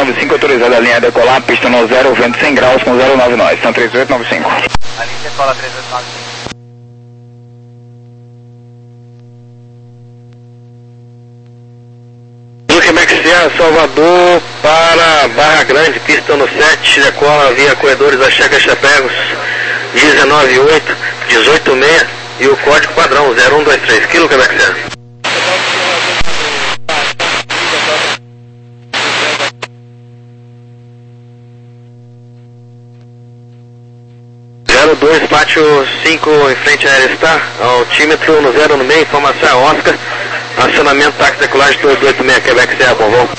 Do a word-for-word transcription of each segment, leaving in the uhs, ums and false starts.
nove cinco, autorizada a linha a decolar, pista no zero, vento cem graus com zero nove nós, são três oito nove cinco. A linha decola três oito nove cinco. Quebec Serra, Salvador para Barra Grande, pista no sete, decola via corredores da Checa Chapegos, dezenove oito, dezoito seis e o código padrão zero um dois três, Kilo Quebec Serra. zero dois, pátio cinco em frente à Aerostar, altímetro no zero no meio, informação Oscar, acionamento táxi decolagem dois oito seis, Quebec Serra, bom voo.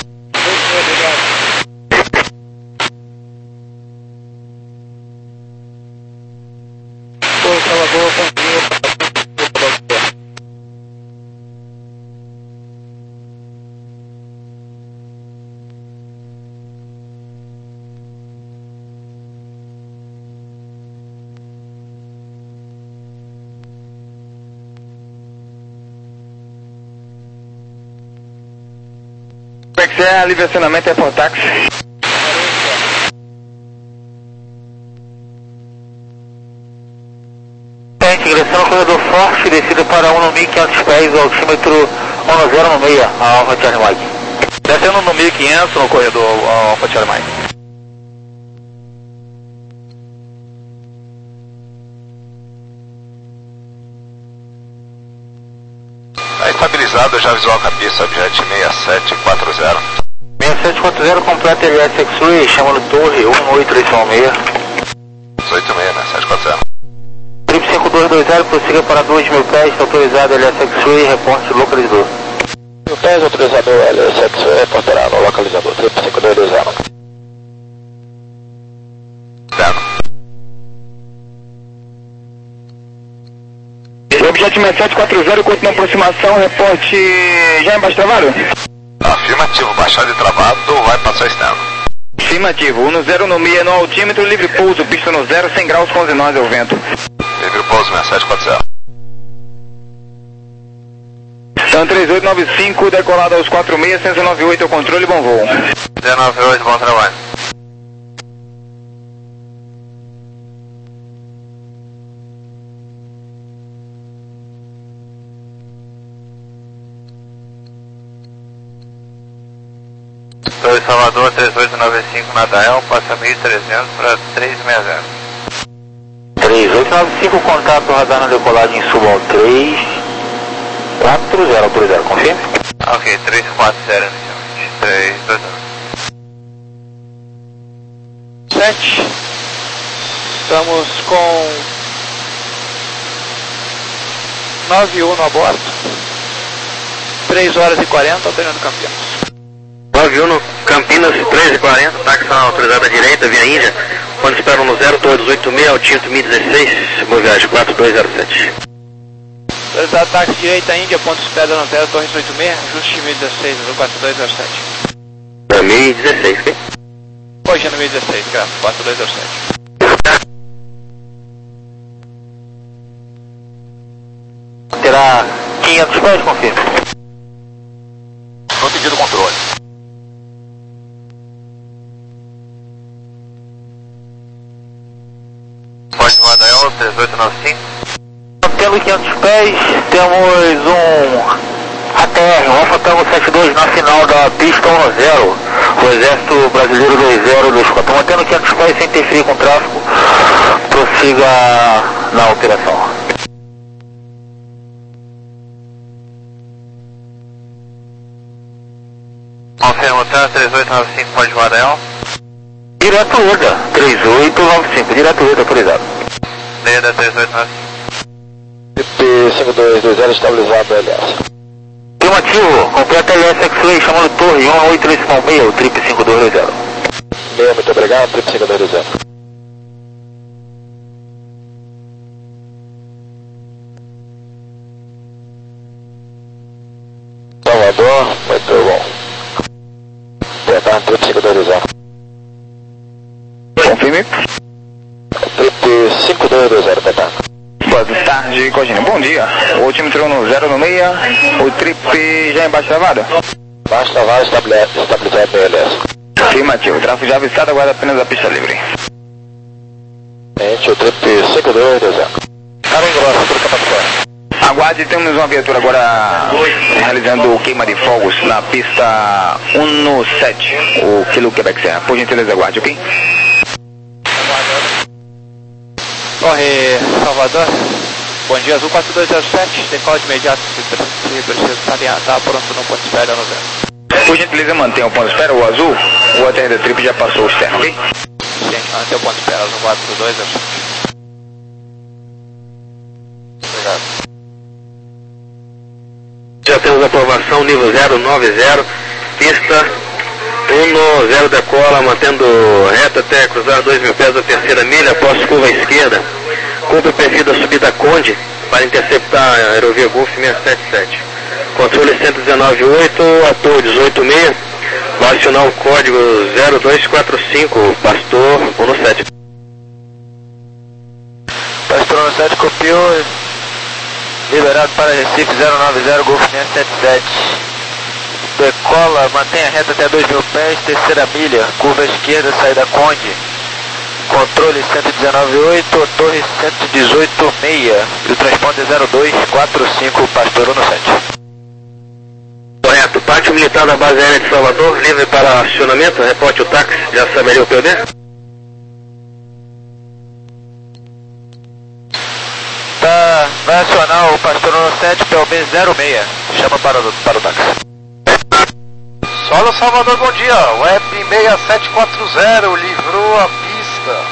Quebec Serra, livre acionamento é por táxi. Ingressando no corredor forte, descida para um no mil e quinhentos pés, altímetro um no zero no meio, a Alfa Charlie Mike. Descendo no mil e quinhentos no corredor Alfa Charlie Mike. Está estabilizado, já visual com a pista, Jet seis sete quatro zero. seis sete quatro zero, completa L S X-Ray, chamando torre um oito três seis. dezoito seis, né? sete quatro zero. Trip cinco dois dois zero, prossiga para dois mil pés, autorizado L S X-Ray, reporte localizador. mil pés, autorizador L S X-Ray, reportará no localizador, Trip cinco dois dois zero. Objeto seis sete quatro zero, continua aproximação, reporte já embaixo travado? Afirmativo, baixado e travado, vai passar externo. Afirmativo, um no zero no meio no altímetro, livre pouso, pista no zero, cem graus com onze nós é o vento. Livre pouso, seis sete quatro zero. Então três oito nove cinco, decolado aos quatro seis, cento e noventa e oito, o controle, bom voo. zero nove oito, bom trabalho. dois Salvador, três oito nove cinco, Nadael, passa mil e trezentos para três seis zero. três oito nove cinco, contato radar na decolagem Subal três quatro zero, autorizado, confirme? Ok, três quatro zero inicialmente, três dois nove. sete, estamos com nove um a bordo, três horas e quarenta, alternando Campinas. nove um, Campinas, treze e quarenta, táxi autorizado à direita, via Índia, quando esperam no zero, torre dezoito seis, altímetro mil e dezesseis, boa viagem, quatro dois zero sete. Autorizado táxi direita, Índia, ponto espera no zero, torre dezoito seis, ajuste mil e dezesseis, quatro dois zero sete. É mil e dezesseis, ok? Hoje é no mil e dezesseis, graças, quatro dois zero sete. Terá quinhentos pés, confirme? No pedido controle. Pode Nadael, três oito nove cinco. Tendo quinhentos pés, temos um A T R, um Alfa Tango setenta e dois na final da pista um zero. O Exército Brasileiro dois zero dois quatro. Mantendo quinhentos pés sem interferir com o tráfego, prossiga na operação. Confirma, tá, três oito nove cinco, pode Nadael. Direto U D A, três oito nove cinco, direto U D A, autorizado. Leda, três oito nove cinco. P cinco dois dois zero, estabilizado L S. Afirmativo, completa L S X-Ray, chamando torre um oito três seis, o Trip cinco dois dois zero. Bem, muito obrigado, Trip cinco dois dois zero. Salvador, muito bom. Apertar Trip cinco dois dois zero. Confirme. Trip cinco dois dois zero, apertar. Boa tarde, Cogine. Bom dia. O altímetro no zero no meia, o trip já embaixo travado? Baixo travado, estabilizado P L S. Afirmativo, tráfego já avistado, agora apenas a pista livre. Gente, o trip cinco dois dois zero. Cara engrossa, tudo capacitado. Aguarde, temos uma viatura agora realizando queima de fogos na pista um sete, o Kilo Quebec Serra. Por gentileza, aguarde, ok? Corre, Salvador. Bom dia, Azul quatro dois zero sete. Decola de imediato se, se precisa estar tá pronto no ponto de espera no zero. Por gentileza, mantenha o ponto de espera, o azul. O A T R da Trip já passou o externo, ok? Sim, mantenha o ponto de espera, Azul quatro dois zero sete. Obrigado. Já temos aprovação nível zero nove zero, pista um zero decola, mantendo reta até cruzar dois mil pés da terceira milha, após curva à esquerda, cumpre o perfil da subida Conde para interceptar a aerovia Golf seiscentos e setenta e sete. Controle cento e dezenove ponto oito, ator dezoito ponto seis, vai acionar o código zero dois quatro cinco, Pastor um sete. Pastor um sete copiou. Liberado para Recife zero nove zero, Golf seiscentos e setenta e sete. Decola, mantém a reta até dois mil pés, terceira milha, curva esquerda, saída Conde. Controle cento e dezenove ponto oito, torre cento e dezoito ponto seis. E o transponder zero dois quatro cinco, Pastor um sete. Correto, pátio militar da base aérea de Salvador, livre para acionamento, reporte o táxi, já saberia o P O D? Tá, vai acionar o Pastor um sete, P O B zero seis, chama para o, para o táxi. Solo Salvador, bom dia. Web seis sete quatro zero, livrou a pista.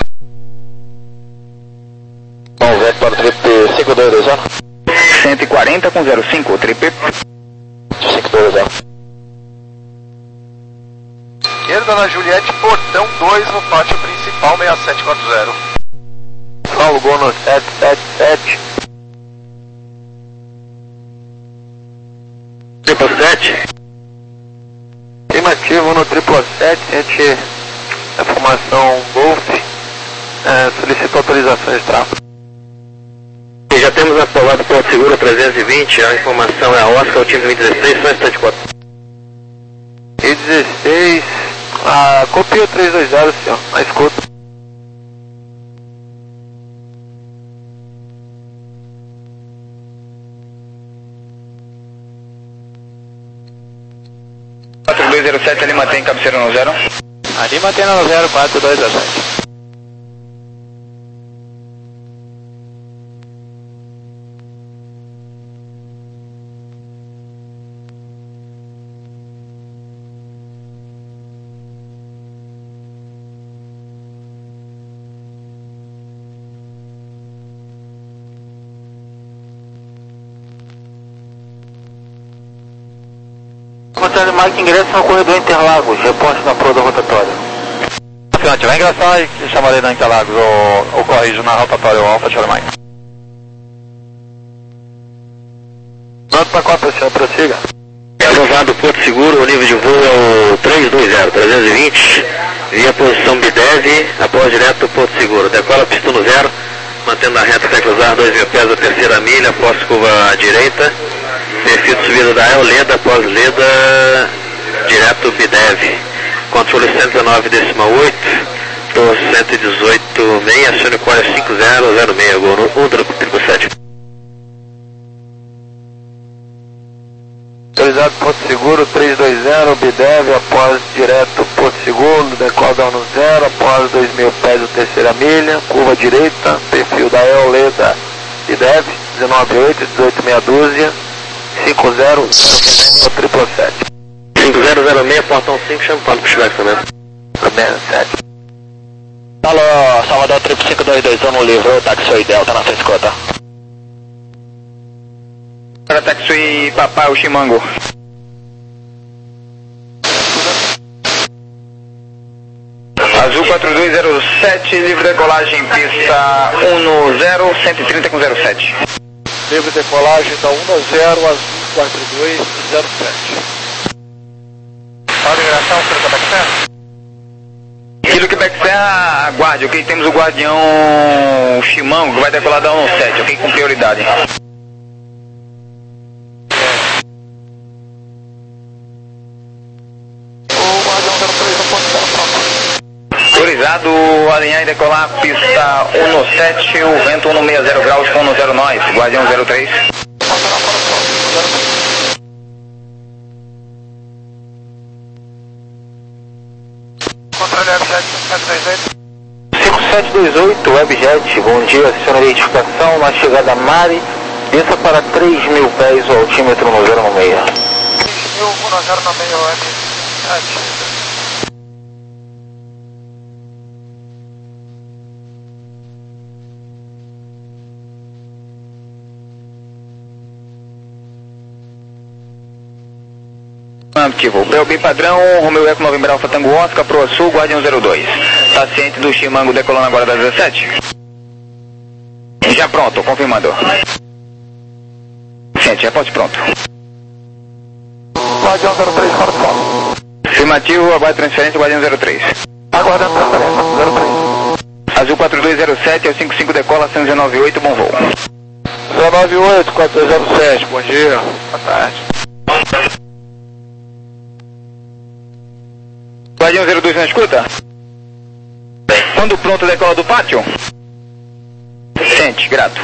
Vamos ver para o trip cinco dois dois zero. cento e quarenta com zero cinco, o trip. cinco dois zero. Esquerda na Juliette, portão dois no pátio principal seis sete quatro zero. Paulo Gono sete sete sete. Triple sete. Afirmativo no triple sete, gente, a formação Golf, é, solicita autorização de tráfego. E já temos aprovado Porto Seguro trezentos e vinte, a informação é a Oscar, o time vinte e seis, só instante quatro. E dezesseis, a copia três dois zero, senhor, na escuta. quatro dois zero sete, ali mantém cabeceira no zero. Ali mantém no zero quatro dois zero sete. Contando mais que ingressa no corredor Interlagos, reposte na proa da rotatória. Confiante, vai ingressar e chamarei da Interlagos, ou, ou corrijo na rotatória, o Alfa Charlie Mike. Pronto para qual, senhor? Prossiga. Aprovado Porto Seguro, o nível de voo é o trezentos e vinte, trezentos e vinte, via posição B dez, após direto Porto Seguro. Decola pista no zero, mantendo a reta até cruzar dois mil pés da terceira milha, após curva à direita. Perfil de subida da El Leda, após Leda, direto Bidev. Controle cento e dezenove ponto oito, torre cento e dezoito ponto seis, acione o código cinco zero zero seis, gol no um triple sete. Autorizado Porto Seguro três dois zero, Bidev, após direto Porto Seguro, decola down no zero, após dois mil pés da terceira milha, curva direita, perfil da El Leda, Bidev, dezenove ponto oito, dezoito meia dúzia. cinco zero zero triple sete. cinco zero zero seis, portão cinco, chama o Paulo para chegar também. sete. Alô, Salvador Trip cinco dois dois um no livro, táxi oi Delta na sua escuta. Para táxi Papai, o Chimango. Azul quatro dois zero sete, livre decolagem, pista um zero, cento e trinta com zero sete. Livre decolagem da um zero, Azul quatro dois zero sete. Pode migração, Kilo Quebec Serra? Kilo Quebec Serra, aguarde, ok? Temos o guardião Chimango que vai decolar da um sete, ok? Com prioridade. O guardião zero três no ponto zero. Obrigado, alinhar e decolar, pista um no sete, o vento um no sessenta graus com um no zero nós, Guardião zero três. Controle Webjet cinco sete dois oito, Webjet, bom dia, aciona a identificação, na chegada Mari, desça para três mil pés, o altímetro no zero seis. três mil, no zero seis, Webjet. Ativo, B O B padrão, Romeu Eco Novembro Alfa Tango Oscar, Proa Sul, Guardião zero dois. Tá ciente do Chimango decolando agora das dezessete? Já pronto, confirmando. Ciente, reporte pronto. Guardião zero três, para o sol. Afirmativo, aguarde transferência, Guardião zero três. Aguardando transferência, zero três. Azul quatro dois zero sete, é o cinco cinco decola, cento e dezenove oito, bom voo. dezenove oito, quatro dois zero sete, bom dia, boa tarde. Guardião zero dois na escuta? Quando pronto, decola do pátio? Sente, grato.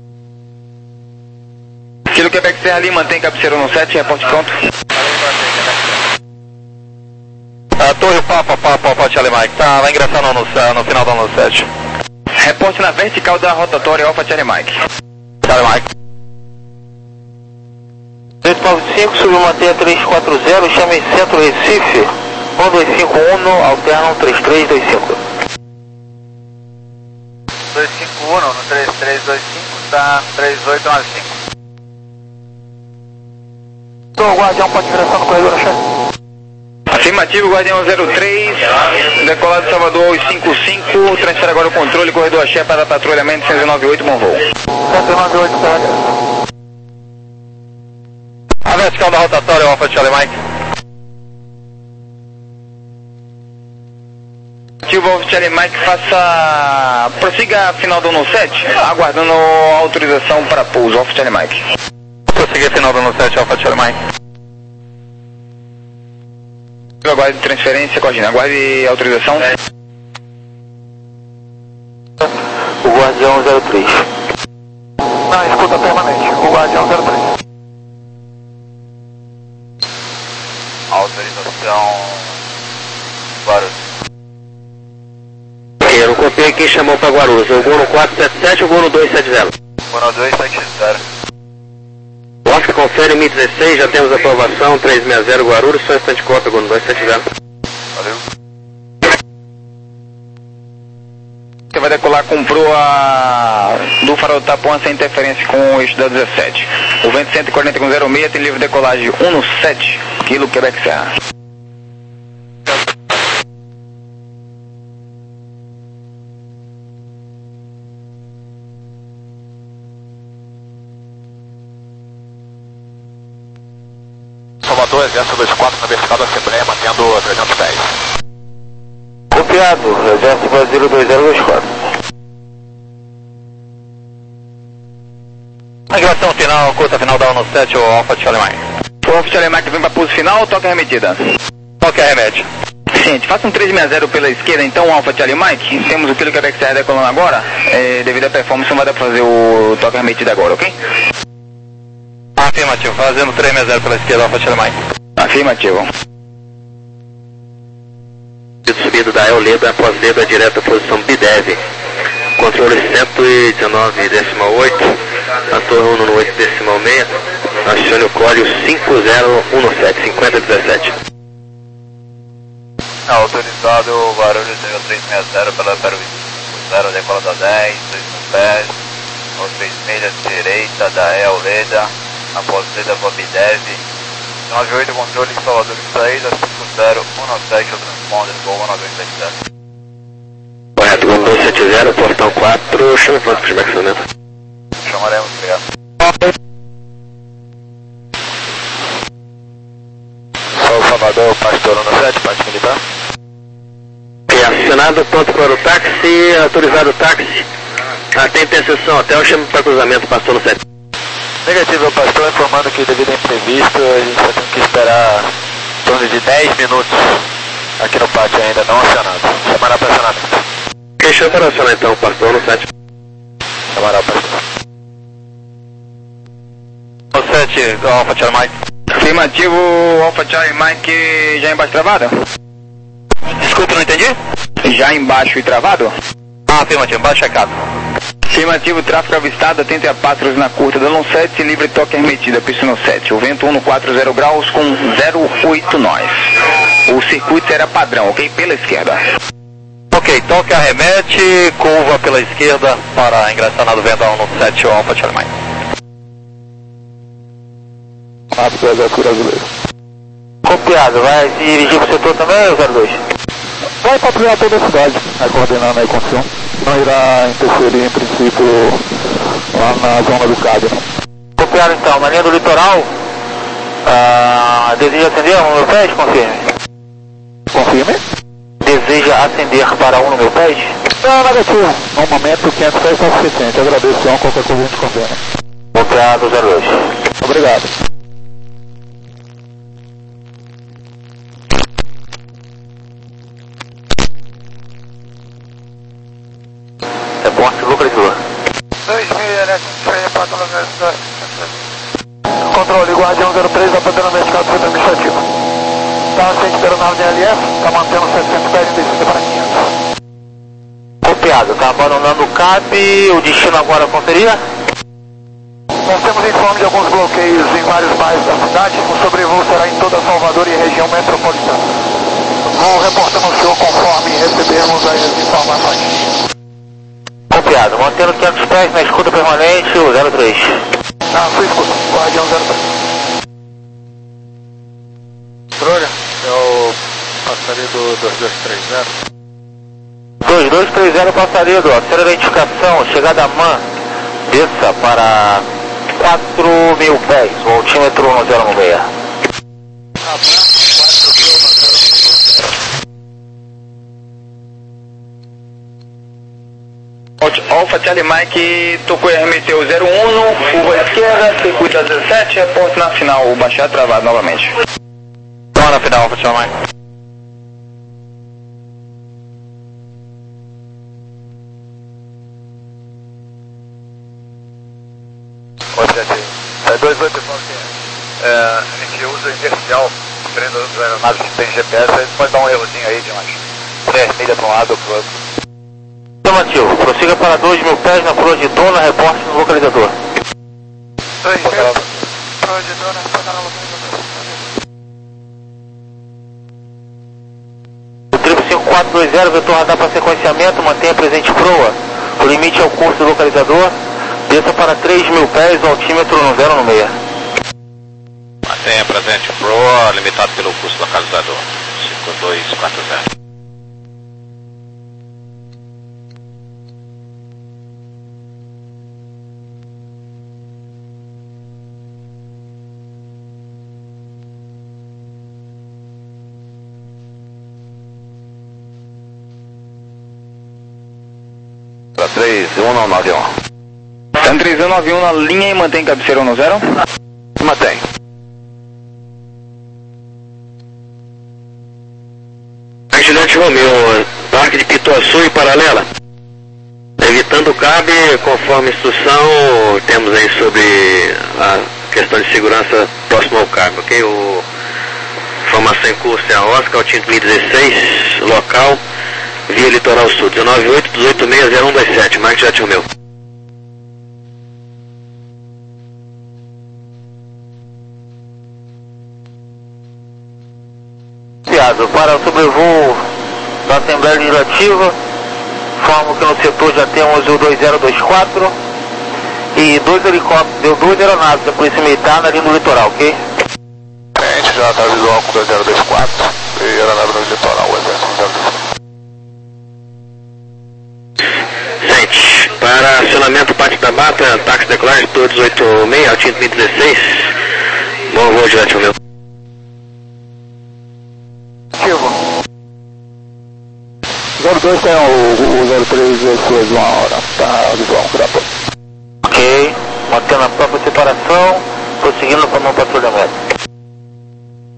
Kilo Quebec Serra Lima, mantém cabeceira no sete, reporte pronto. A Torre Papa, Papa, Papa, Charlie Mike, tá, vai ingressar no, no, no final da no sete. Reporte na vertical da rotatória Alfa Charlie Mike. Charlie Mike. oito nove cinco, subiu mantenha três quatro zero, chame Centro Recife. um dois cinco um, alterno três três dois cinco. dois cinco um no três três dois cinco, tá três oito nove cinco. Então, Guardião, pode direção no corredor, chefe. Afirmativo, Guardião zero três, decolado de Salvador aos cinco cinco, transfere agora o controle, corredor axé para patrulhamento cento e noventa e oito, bom voo. cento e noventa e oito, tá. A vertical da rotatória, Alfa Charlie Mike. Ativo Alfa Charlie Mike, faça... prossiga a final do no sete, aguardando a autorização para pouso, Alfa Charlie Mike. Prossiga a final do no sete, Alfa Charlie Mike. Aguarde transferência, coordina, aguarde autorização. O Guardião zero três. Não, escuta permanente, o Guardião zero três. Autorização Guarulhos. Eu copiei quem chamou para Guarulhos, o Gono quatro sete sete ou o Gono dois sete zero? Gono dois sete zero. Oscar confere M I dezesseis, já temos aprovação, trezentos e sessenta Guarulhos, só instante cópia, Gono dois sete zero. Valeu. Você vai decolar com proa do farol do Tapuã sem interferência com o eixo da dezessete. O vento cento e quarenta com zero seis tem livre decolagem um no sete, Kilo Quebec Serra. Salvador, Exército dois quatro na vertical da Assembleia, mantendo trezentos pés. Copiado, Exército Brasileiro dois zero dois quatro. Migração final, curta final da um no sete, o Alfa Charlie Mike. O Alfa Charlie Mike vem para pulso final, toca a remetida. Toque a remete. Gente, faça um trezentos e sessenta pela esquerda então, Alfa Charlie Mike. Temos o Kilo Quebec Serra decolando agora. É, devido à performance não vai dar para fazer o toque a remetida agora, ok? Afirmativo, fazendo trezentos e sessenta pela esquerda, Alfa Charlie Mike. Afirmativo. Subido da El Leda após Leda direto à posição Bidev. Controle cento e dezenove decimal oito, a torre um no oito decimal seis, acione o código cinco zero um no sete, cinquenta dezessete. Autorizado Guarulhos três seis zero pela Peruíbe. zero decola da dez, dois pés, ou três milhas direita da El Leda, após Leda Bobidev. nove oito controle em Salvador de saída, cinco zero um no sete, o transponder, gol um nove sete zero. Correto, Gol dois sete zero, portão quatro, chama pronto para embarcaçamento. Chamaremos, obrigado. Sou Salvador, pastor no sete, parte militar. É acionado, pronto para o táxi, autorizado o táxi. Atente a sessão, hotel, chama para cruzamento, pastor no sete. Negativo, pastor, informando que devido a imprevisto, a gente vai ter que esperar em torno de dez minutos aqui no pátio ainda não acionado. Chamará para acionamento. Deixa eu operacionar então, pastor no sete. Camarada, pastor. No sete, Alpha Charlie Mike. Afirmativo, Alpha Charlie Mike, já embaixo travado? Desculpa, não entendi? Já embaixo e travado? Ah, afirmativo, embaixo checado. Afirmativo, tráfego avistado, atente a pássaros na curta, dando um sete, livre toque arremetida, pista no sete. O vento um quarenta graus com zero oito nós. O circuito será padrão, ok? Pela esquerda. Ok, toque arremete, curva pela esquerda para ingressar na do Vendão no sete, o Alpha Charlie Mike. Rápido, exército brasileiro. Copiado, vai se dirigir para o setor também, zero dois? Vai patrulhar toda a cidade, vai coordenando aí com o senhor. Não irá interferir em princípio lá na zona do C A D, não. Copiado então, na linha do litoral, ah, deseja acender um no meu pés? Confirme. Confirme? Deseja acender para um no meu pés? Não, negativo. No momento, quinhentos pés é suficiente. Agradeço, então, qualquer coisa a gente combina. Copiado, zero dois. Obrigado. Reporte localizador. dois mil, né? Freio para localizador. Controle, Guardião zero três, apontando vertical do centro administrativo. Está ciente da aeronave de L F, está mantendo setecentos pés de descida para quinhentos. Copiado, está abandonando o C A B, o destino agora qual seria? Nós temos informe de alguns bloqueios em vários bairros da cidade. O sobrevoo será em toda Salvador e região metropolitana. Vou reportando ao senhor conforme recebermos as informações. Copiado, mantendo quinhentos pés na escuta permanente, o zero três. Na sua escuta, Guardião zero três. Patrulha, é o passarinho do dois dois três zero. dois dois três zero passarinho, acelera a identificação, chegada a M A N, desça para quatro mil pés, o altímetro no zero seis. Alpha Charlie Mike, tocou e arremeteu zero um, curva esquerda, circuito a dezessete, reporte na final, baixar travado novamente. Toma na final, Alpha Charlie Mike. É dois oito nove, é, a gente usa inercial, diferente das aeronaves que tem G P S, a gente pode dar um errozinho aí de umas três milhas para um lado ou para o outro. Afirmativo, prossiga para dois mil pés na proa de dona, reporte no localizador. dois mil, proa de dona, reportar no localizador. O triplo cinco quatro dois zero, vetor radar para sequenciamento, mantenha presente proa. O limite é o curso do localizador. Desça para três mil pés, o altímetro no zero seis. Mantenha presente proa, limitado pelo curso localizador. cinco dois quatro zero. três um nove um. Tá três um nove um na linha e mantém cabeceira no zero? Mantém. Ajudante Romeu, Parque de Pituaçu e Paralela. Evitando o C A B, conforme instrução, temos aí sobre a questão de segurança próximo ao C A B, ok? O formação em curso é a Oscar, altímetro mil e dezesseis, local, via Litoral Sul, um nove oito, um oito seis zero um dois sete, Marque Jet Romeu. Para o sobrevoo da Assembleia Legislativa, informo que no setor já temos o dois zero dois quatro e dois helicópteros, deu duas aeronaves da Polícia Militar na linha do litoral, ok? A gente já está visual com dois zero dois quatro e aeronave no litoral, o exército zero dois. Sente, para acionamento Pátio da Mata, táxi decolagem, Tour dezoito seis, altímetro mil e dezesseis, bom voo, Jet Romeu. zero dois tem o, o zero três vezes uma hora, tá visual, grapa. Ok, mantendo a própria separação, prosseguindo para o patrulhamento.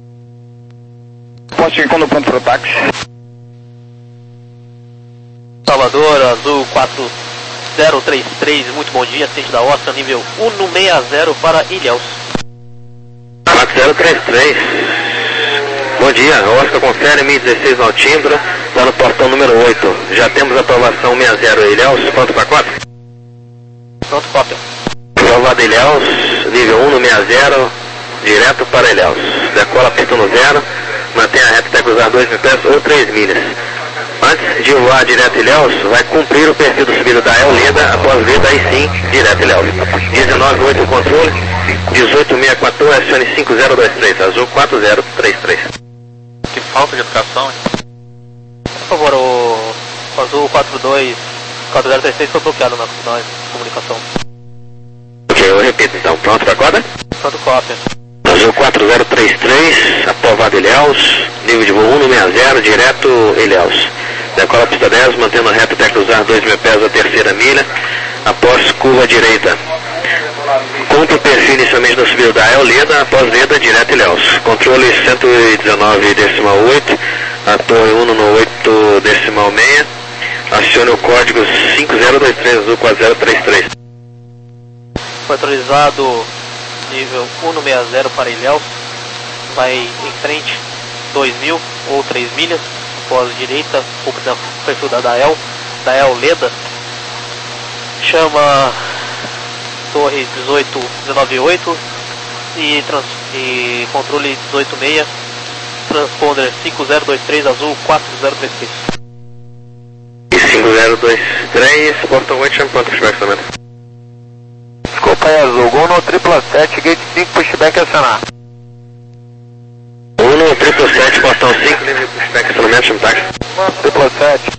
Posso ir quando o ponto para o táxi? Tá Salvador, Azul quatro zero três três, muito bom dia, assistente da Oscar, nível um seis zero para Ilhéus. quatro zero três três, bom dia, Oscar confere, M dezesseis no altimbra, lá no portão número oito. Já temos aprovação sessenta Ilhéus, pronto para quatro? Pronto, cópia. Aprovado Ilhéus, nível um sessenta, direto para Ilhéus. Decola pistão zero, mantém a reta até cruzar dois mil pés ou três milhas. Antes de voar direto Ilhéus, vai cumprir o perfil do subido da El Leda, após Leda, aí sim, direto Ilhéus. dezenove oito controle, dezoito sessenta e quatro, acione cinco zero dois três, Azul quatro zero três três. Que falta de educação, hein? Por favor, o, o Azul quatro dois quatro zero três três foi bloqueado na, na comunicação. Ok, eu repito então, pronto para quadra? Pronto, cópia. Azul quatro zero três três, aprovado Ilhéus, nível de voo um sessenta, direto Ilhéus. Decola a pista dez, mantendo a reta até cruzar dois mil pés a terceira milha, após curva direita. Cumpre o perfil inicialmente no subido da El Leda, após Leda, direto Ilhéus. Controle cento e dezenove decimal oito, a torre um no oito decimal seis, acione o código cinco zero dois três, Azul quatro zero três três. Foi atualizado nível um sessenta para Ilhéus, vai em frente dois mil ou três milhas, após direita, cumpre o perfil da Dael, Dael Leda, chama torre dezoito dezenove oito e, trans, e controle dezoito seis, transponder cinco zero dois três, Azul quatro zero três três. cinco zero dois três, portão oito, chama pronto, pushback também. Desculpa aí, Azul, Gol no triple sete, gate cinco, pushback acionar. um triple sete, portão cinco, livre pushback acionamento, chama táxi. Triple sete.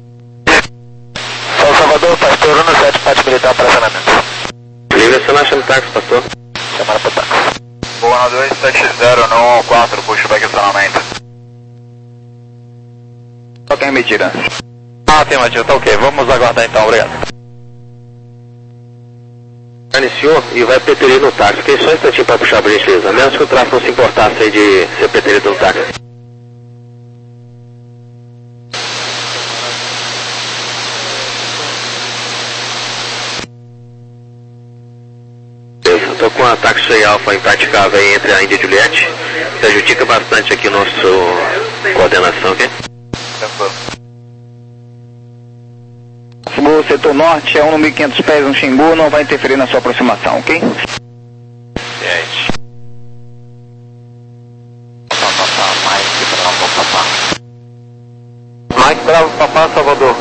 São Salvador, pastor, um sete, parte militar para acionamento. Livre acionar, chama táxi, pastor. Chamada para táxi. Boa dois sete zero no quatro, pushback acionamento. Toca em medida. Ah, tem Matinho, tá ok, vamos aguardar então, obrigado. Iniciou e vai preterir no táxi. Fiquei só um instantinho para puxar por gentileza, a menos que o tráfego não se importasse aí de ser preterido no táxi. Eu tô com a táxi alfa impraticável aí entre a Índia e Juliette, prejudica bastante aqui nossa coordenação, ok? Tranquilo. O setor norte é um mil e quinhentos pés no Xingu, não vai interferir na sua aproximação, ok? Gente. Mike Bravo, Papá, Salvador.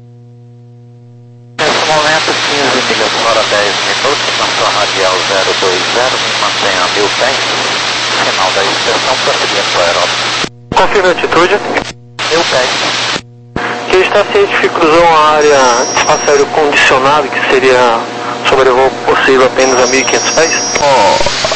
Nesse momento, quinze milhas hora dez minutos, na sua radial zero dois zero, me mantenha a mil pés, final da inspeção, prosseguindo para a Europa. Confirme a atitude. Mil pés. Que está ciente que cruzou uma área de espaço aéreo condicionado, que seria sobrevoo possível apenas a mil e quinhentos pés? Oh,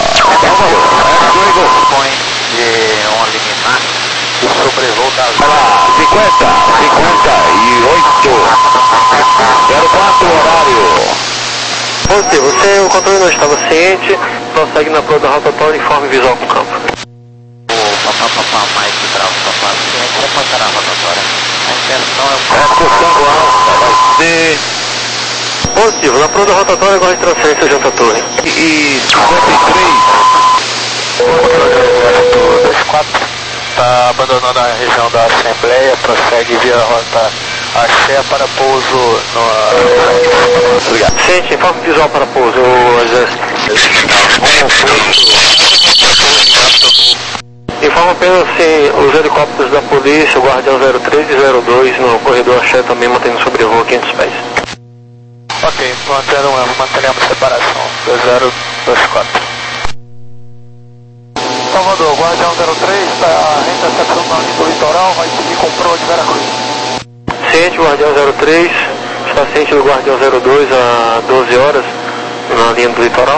dispõe de um liminar de sobrevoo da zona. cinquenta, cinquenta e oito, zero quatro horário. Você, você, o controle não estava ciente, prossegue na prova da rotatória e informe visual com o campo. O papá, papá, Mike Bravo, papá, ciente, vai passar a rotatória. A intenção é um Eco cinco alfa, vai ser Positivo, na prova da rotatória agora de transferência junto à torre. e cinquenta e três. dois quatro está abandonando a região da Assembleia, prossegue via rota Axé para pouso no... Obrigado. Ciente, informe visual para pouso, o exército. Informa apenas se os helicópteros da polícia, o Guardião zero três e zero dois no corredor Axé também mantendo sobrevoo a quinhentos pés. Ok, manteremos, manteremos separação do zero dois quatro. Salvador, Guardião zero três está intercepcionando do litoral, vai seguir com proa de Veracruz. Ciente, Guardião zero três, está ciente do Guardião zero dois a doze horas na linha do litoral.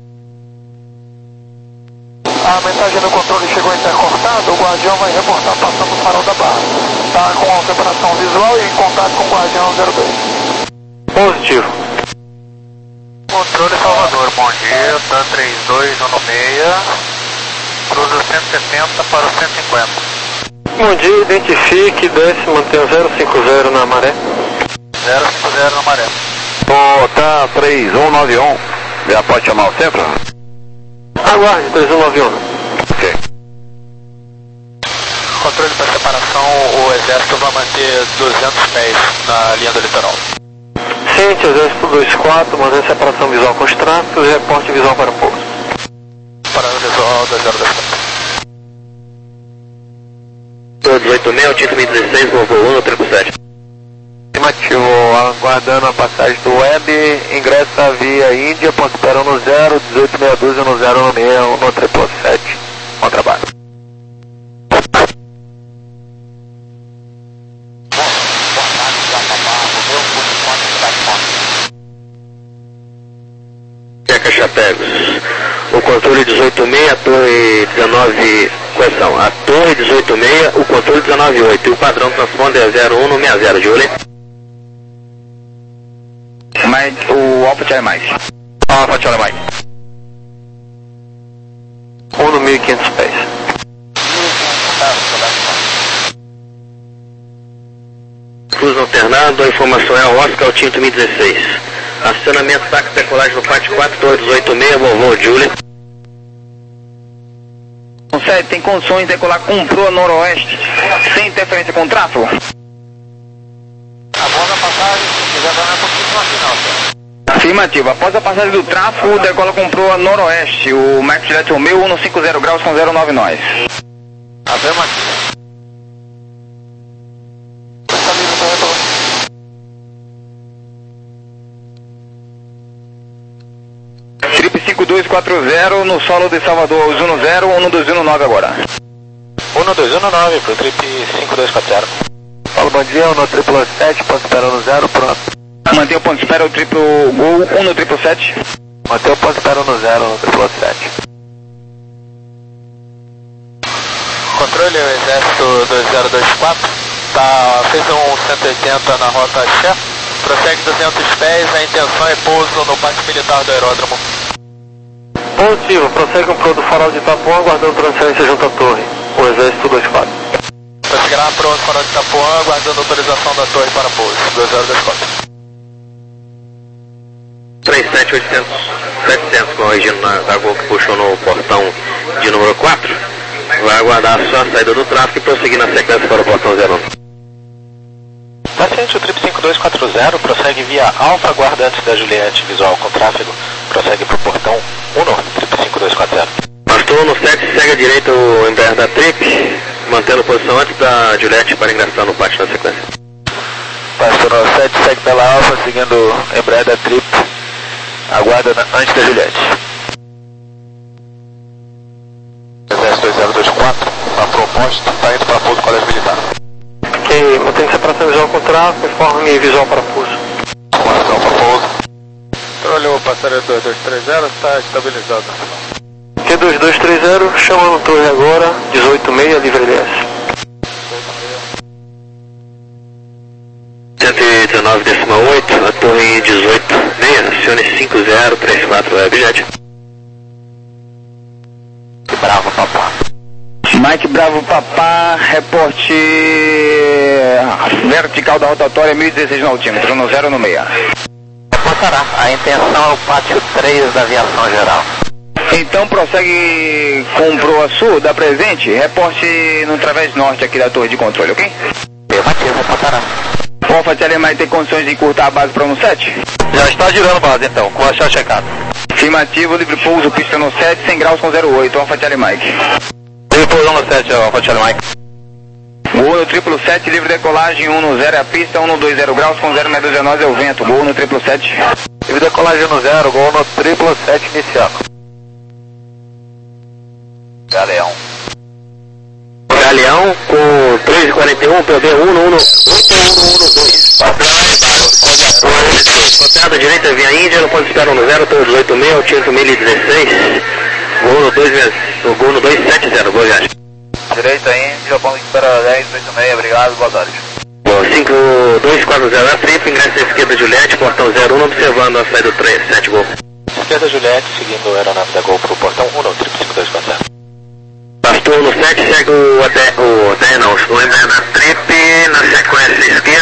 A mensagem do controle chegou a intercortada, o Guardião vai reportar passando o farol da barra. Está com a separação visual e em contato com o Guardião zero dois. Positivo. Controle Salvador, bom dia, tá três dois um seis, cruza cento e setenta para o cento e cinquenta. Bom dia, identifique, desce, mantenha zero cinco zero na maré. zero cinco zero na maré. Ô, tá três um nove um, já pode chamar o centro? Aguarde, três um nove um. Ok. Controle para separação, o exército vai manter duzentos pés na linha do litoral. Ciente, exército dois quatro, mantém separação visual com os tráficos e reporte visual para pouso. Parada visual dois zero dois quatro. dezoito seis, Altinto mil e dezesseis, Volvo um, triplo sete. Afirmativo, aguardando a passagem do Web, ingressa via Índia, ponto espera no zero, dezoito meia dúzia no zero no meia, no triplo sete. Bom trabalho. Checa Chapegos. O controle dezoito seis, a torre dezenove, correção, a torre dezoito seis, o controle dezenove oito. E o padrão transponder é zero um no sessenta, Julie. Mike, o Alpha Charlie Mike. Alpha Charlie Mike. um no mil e quinhentos pés. Cruz alternado, a informação é a Oscar, Altinto mil e dezesseis. Acionamento, taxa de decolagem no pátio quatro, torre dezoito seis, Volvo, Julie. sete, tem condições de decolar com proa noroeste, sem interferência com o tráfego? Após a passagem, se quiser dar uma pouquinho aqui não, tá? Afirmativo, após a passagem do tráfego, decola com proa noroeste, o Max Juliette Romeo cento e cinquenta graus com zero nove nós. Afirmativo. Trip cinco dois quatro zero no solo de Salvador, um zero, um dois um nove agora. um dois um nove pro Trip cinco dois quatro zero. Fala, bom dia, no triplo sete, ponto espera no zero, pronto. Mantém o ponto de espera, o triplo Gol, um no triplo sete. Mantém o ponto espera no zero, no triplo sete. Controle, o exército dois zero dois quatro, tá, fez um cento e oitenta na rota Xé, prossegue duzentos pés, a intenção é pouso no pátio militar do aeródromo. Positivo, prossegue com proa do farol de Itapuã, aguardando transferência junto à torre. O exército dois quatro. Prosseguirá para o farol de Itapuã, aguardando autorização da torre para pouso, dois zero dois quatro. três sete oitocentos, setecentos, corrigindo na, da Gol que puxou no portão de número quatro. Vai aguardar só a saída do tráfego e prosseguir na sequência para o portão zero um. Paciente, o Trip cinco dois quatro zero, prossegue via Alfa, aguarda antes da Juliette, visual com tráfego, prossegue para o portão um, Trip cinco dois quatro zero. Pastor no sete, segue à direita o Embraer da Trip, mantendo posição antes da Juliette para ingressar no pátio na sequência. Pastor no sete, segue pela Alfa, seguindo o Embraer da Trip, aguarda na, antes da Juliette. Exército dois zero dois quatro, a propósito, está indo para pouso colégio militar. Ok, mantém separação visual com tráfego, informe visual para pouso. Informação para pouso. Controle, o passageiro dois dois três zero está estabilizado. Q dois dois três zero, chamando torre agora, dezoito seis, livre D S. cento e dezenove décima oito, a torre dezoito seis, acione cinco zero três quatro, Web Jet. Bravo, papá. Mike Bravo Papá, reporte vertical da rotatória mil e dezesseis no altímetro, no zero no meia. Passará, a intenção é o pátio três da aviação geral. Então prossegue com proa sul, da presente, reporte no través norte aqui da torre de controle, ok? Afirmativo, passará. Alfa Charlie Mike tem condições de encurtar a base para o um sete? Já está girando base então, com a chave checada. Afirmativo, livre pouso, pista no sete, cem graus com zero oito, Alfa Charlie Mike. Livre pouso no sete, Alfa Charlie Mike. Gol no triplo sete, livre decolagem, um no zero é a pista, um no dois zero graus com zero meia nós é o vento. Gol no triplo sete. Livre decolagem no zero, gol no triplo sete inicial. Galeão. Galeão com três quarenta e um, P B um no um no oito um no um no dois. Contada direita via Índia, no ponto de espera no zero, torre dezoito seis, Altinto mil e dezesseis. Gol no dois, gol no dois sete zero, boa viagem. Direita Índia, ponto de espera dez oito seis, obrigado, boa tarde. Bom, cinco dois quatro zero a trip, ingresso à esquerda Juliette, portão zero um, observando a saída do três sete Gol. Esquerda Juliette, seguindo a aeronave da Gol para o portão um, Trip cinco dois quatro zero. Pastor no sete, segue o até, o até não, o Embraer da Trip, na sequência esquerda.